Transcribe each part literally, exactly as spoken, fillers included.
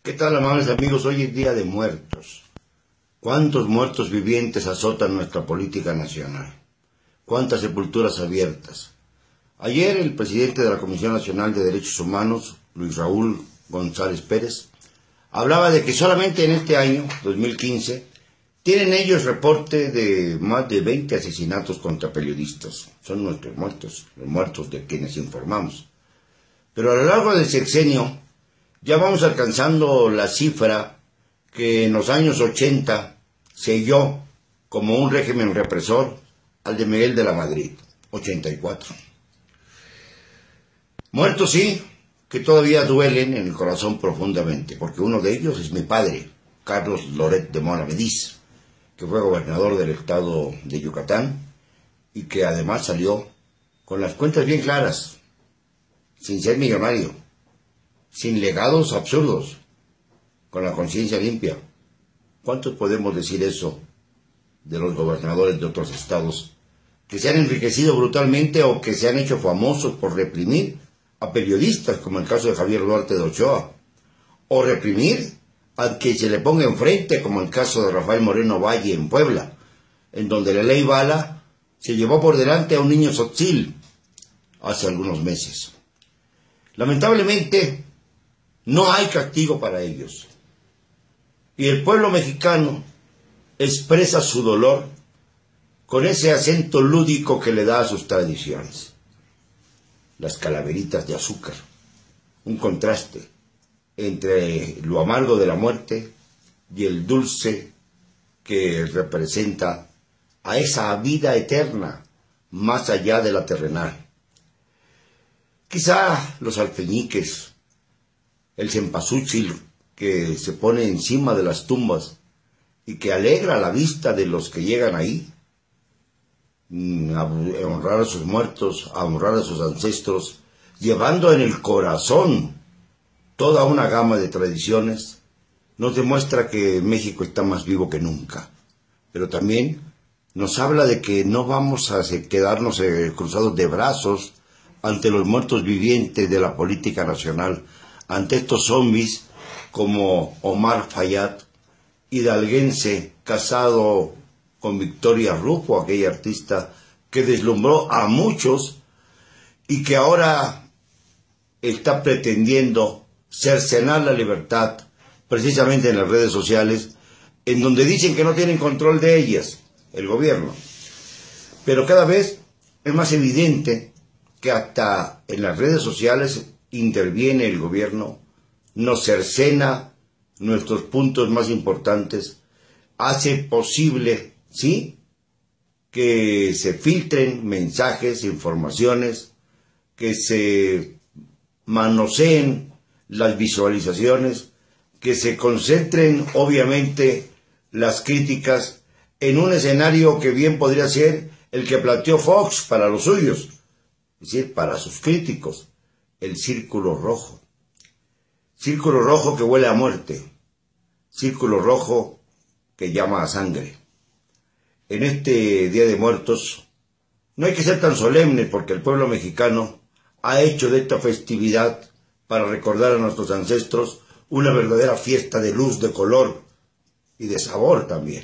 ¿Qué tal, amables amigos? Hoy es Día de Muertos. ¿Cuántos muertos vivientes azotan nuestra política nacional? ¿Cuántas sepulturas abiertas? Ayer el presidente de la Comisión Nacional de Derechos Humanos, Luis Raúl González Pérez, hablaba de que solamente en este año, dos mil quince, tienen ellos reporte de más de veinte asesinatos contra periodistas. Son nuestros muertos, los muertos de quienes informamos. Pero a lo largo del sexenio ya vamos alcanzando la cifra que en los años ochenta selló como un régimen represor al de Miguel de la Madrid, ochenta y cuatro. Muertos sí, que todavía duelen en el corazón profundamente, porque uno de ellos es mi padre, Carlos Loret de Mola Mediz, que fue gobernador del estado de Yucatán y que además salió con las cuentas bien claras, sin ser millonario, sin legados absurdos, con la conciencia limpia. ¿Cuántos podemos decir eso de los gobernadores de otros estados que se han enriquecido brutalmente o que se han hecho famosos por reprimir a periodistas, como el caso de Javier Duarte de Ochoa, o reprimir al que se le ponga enfrente, como el caso de Rafael Moreno Valle en Puebla, en donde la ley Bala se llevó por delante a un niño tzotzil hace algunos meses? Lamentablemente, no hay castigo para ellos. Y el pueblo mexicano expresa su dolor con ese acento lúdico que le da a sus tradiciones. Las calaveritas de azúcar, un contraste entre lo amargo de la muerte y el dulce que representa a esa vida eterna más allá de la terrenal. Quizá los alfeñiques, el cempasúchil que se pone encima de las tumbas y que alegra la vista de los que llegan ahí, a honrar a sus muertos, a honrar a sus ancestros, llevando en el corazón toda una gama de tradiciones, nos demuestra que México está más vivo que nunca. Pero también nos habla de que no vamos a quedarnos eh, cruzados de brazos ante los muertos vivientes de la política nacional, ante estos zombies como Omar Fayad, hidalguense, casado con Victoria Rufo, aquella artista que deslumbró a muchos y que ahora está pretendiendo cercenar la libertad, precisamente en las redes sociales, en donde dicen que no tienen control de ellas, el gobierno. Pero cada vez es más evidente que hasta en las redes sociales interviene el gobierno, nos cercena nuestros puntos más importantes, hace posible, ¿sí?, que se filtren mensajes, informaciones, que se manoseen las visualizaciones, que se concentren, obviamente, las críticas en un escenario que bien podría ser el que planteó Fox para los suyos, es decir, para sus críticos, el círculo rojo. Círculo rojo que huele a muerte, círculo rojo que llama a sangre. En este Día de Muertos no hay que ser tan solemne porque el pueblo mexicano ha hecho de esta festividad para recordar a nuestros ancestros una verdadera fiesta de luz, de color y de sabor también.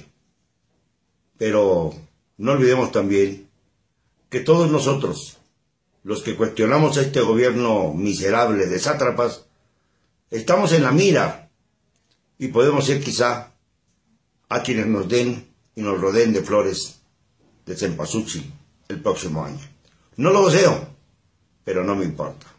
Pero no olvidemos también que todos nosotros, los que cuestionamos a este gobierno miserable de sátrapas, estamos en la mira y podemos ser quizá a quienes nos den y nos rodeen de flores de cempasúchil el próximo año. No lo deseo, pero no me importa.